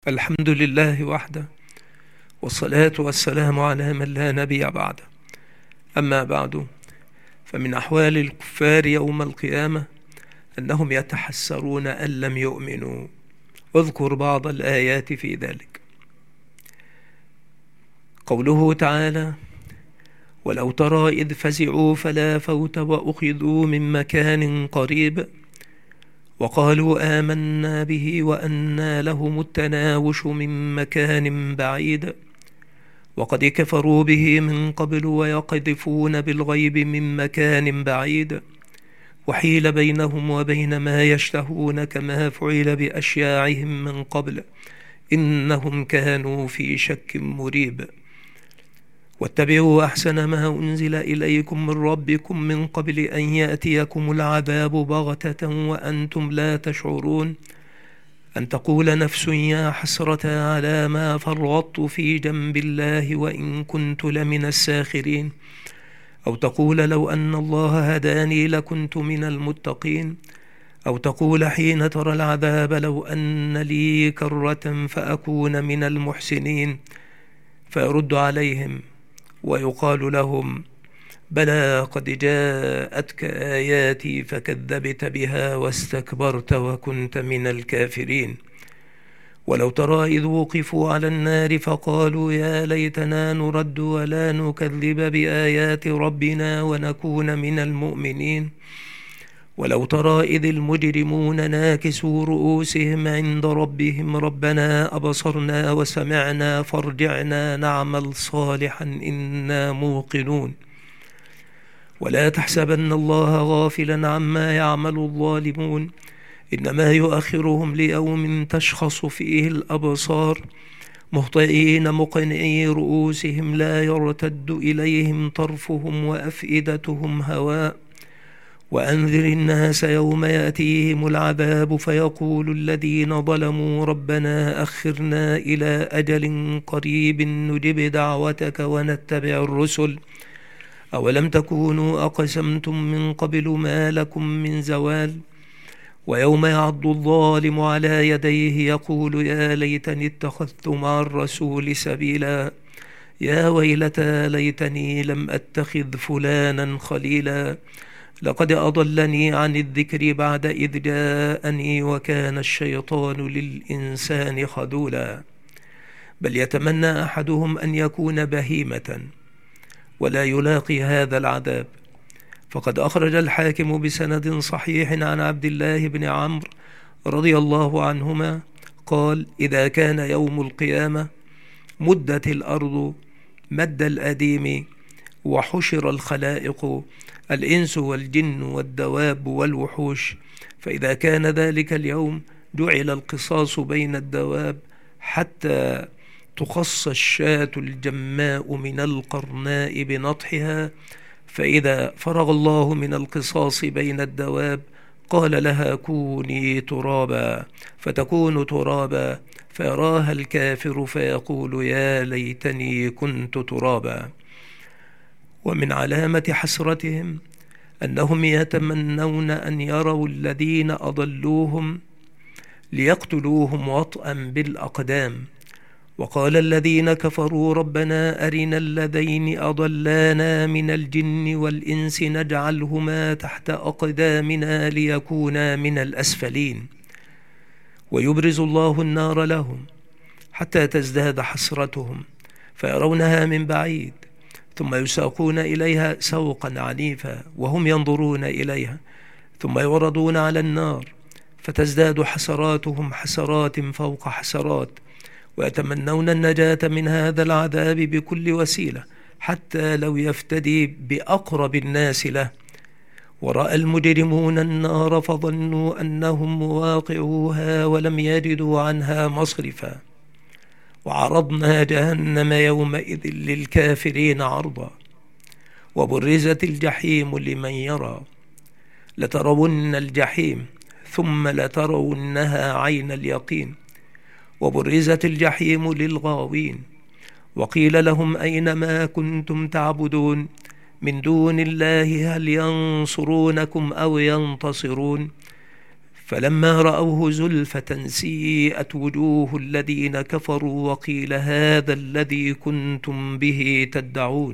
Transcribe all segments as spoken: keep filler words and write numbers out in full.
الحمد لله وحده، والصلاة والسلام على من لا نبي بعده. أما بعد، فمن أحوال الكفار يوم القيامة أنهم يتحسرون أن لم يؤمنوا. واذكر بعض الآيات في ذلك. قوله تعالى: ولو ترى إذ فزعوا فلا فوت وأخذوا من مكان قريب وقالوا آمنا به وأنى لهم التناوش من مكان بعيد وقد كفروا به من قبل ويقذفون بالغيب من مكان بعيد وحيل بينهم وبين ما يشتهون كما فعل بأشياعهم من قبل إنهم كانوا في شك مريب. واتبعوا أحسن ما أنزل إليكم من ربكم من قبل أن يأتيكم العذاب بغتة وأنتم لا تشعرون، أن تقول نفس يا حسرة على ما فرطت في جنب الله وإن كنت لمن الساخرين، أو تقول لو أن الله هداني لكنت من المتقين، أو تقول حين ترى العذاب لو أن لي كرة فأكون من المحسنين، فيرد عليهم ويقال لهم بلى قد جاءتك آياتي فكذبت بها واستكبرت وكنت من الكافرين. ولو ترى إذ وقفوا على النار فقالوا يا ليتنا نرد ولا نكذب بآيات ربنا ونكون من المؤمنين. ولو ترى إذ المجرمون ناكسوا رؤوسهم عند ربهم ربنا أبصرنا وسمعنا فارجعنا نعمل صالحا إنا موقنون. ولا تحسبن الله غافلا عما يعمل الظالمون إنما يؤخرهم ليوم تشخص فيه الأبصار مهطعين مقنعي رؤوسهم لا يرتد إليهم طرفهم وأفئدتهم هواء. وأنذر الناس يوم يأتيهم العذاب فيقول الذين ظلموا ربنا أخرنا إلى أجل قريب نجب دعوتك ونتبع الرسل أولم تكونوا أقسمتم من قبل ما لكم من زوال. ويوم يعض الظالم على يديه يقول يا ليتني اتخذت مع الرسول سبيلا، يا ويلتى ليتني لم أتخذ فلانا خليلا، لقد أضلني عن الذكر بعد إذ جاءني وكان الشيطان للإنسان خذولا. بل يتمنى أحدهم أن يكون بهيمة ولا يلاقي هذا العذاب. فقد أخرج الحاكم بسند صحيح عن عبد الله بن عمرو رضي الله عنهما قال: إذا كان يوم القيامة مدت الأرض مد الأديم وحشر الخلائق الإنس والجن والدواب والوحوش، فإذا كان ذلك اليوم جعل القصاص بين الدواب حتى تخص الشاة الجماء من القرناء بنطحها، فإذا فرغ الله من القصاص بين الدواب قال لها كوني ترابا فتكون ترابا، فيراها الكافر فيقول يا ليتني كنت ترابا. ومن علامة حسرتهم أنهم يتمنون أن يروا الذين أضلوهم ليقتلوهم وطئا بالأقدام. وقال الذين كفروا ربنا أرنا الذين أضلانا من الجن والإنس نجعلهما تحت أقدامنا ليكونا من الأسفلين. ويبرز الله النار لهم حتى تزداد حسرتهم فيرونها من بعيد، ثم يساقون إليها سوقا عنيفا وهم ينظرون إليها، ثم يوردون على النار فتزداد حسراتهم حسرات فوق حسرات، ويتمنون النجاة من هذا العذاب بكل وسيلة حتى لو يفتدي بأقرب الناس له. ورأى المجرمون النار فظنوا أنهم مواقعوها ولم يجدوا عنها مصرفا، وعرضنا جهنم يومئذ للكافرين عرضا، وبرزت الجحيم لمن يرى، لترون الجحيم ثم لترونها عين اليقين، وبرزت الجحيم للغاوين، وقيل لهم أين ما كنتم تعبدون من دون الله هل ينصرونكم أو ينتصرون، فلما رأوه زلفة سيئت وجوه الذين كفروا وقيل هذا الذي كنتم به تدعون.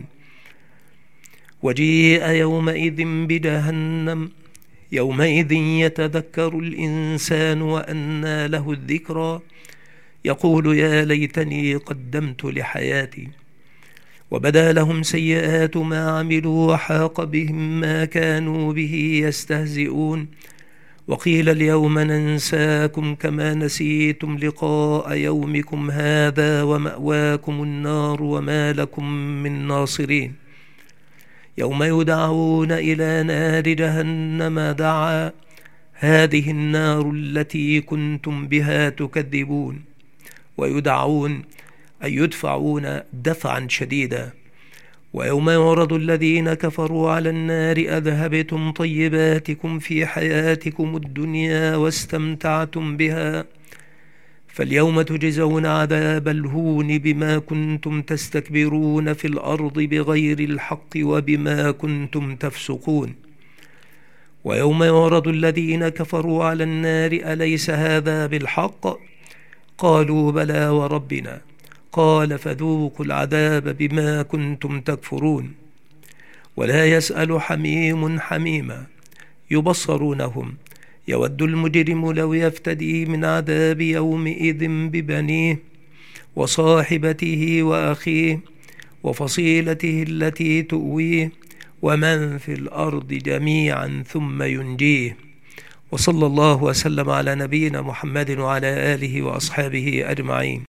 وجيء يومئذ بجهنم يومئذ يتذكر الإنسان وأنى له الذكرى يقول يا ليتني قدمت لحياتي. وبدا لهم سيئات ما عملوا وحاق بهم ما كانوا به يستهزئون. وقيل اليوم ننساكم كما نسيتم لقاء يومكم هذا ومأواكم النار وما لكم من ناصرين. يوم يدعون إلى نار جهنم دعا هذه النار التي كنتم بها تكذبون. ويدعون أي يدفعون دفعا شديدا. ويوم يعرض الذين كفروا على النار أذهبتم طيباتكم في حياتكم الدنيا واستمتعتم بها فاليوم تجزون عذاب الهون بما كنتم تستكبرون في الأرض بغير الحق وبما كنتم تفسقون. ويوم يعرض الذين كفروا على النار أليس هذا بالحق؟ قالوا بلى وربنا. قال فذوقوا العذاب بما كنتم تكفرون. ولا يسأل حميم حميما يبصرونهم يود المجرم لو يفتدي من عذاب يومئذ ببنيه وصاحبته وأخيه وفصيلته التي تؤويه ومن في الأرض جميعا ثم ينجيه. وصلى الله وسلم على نبينا محمد وعلى آله وأصحابه أجمعين.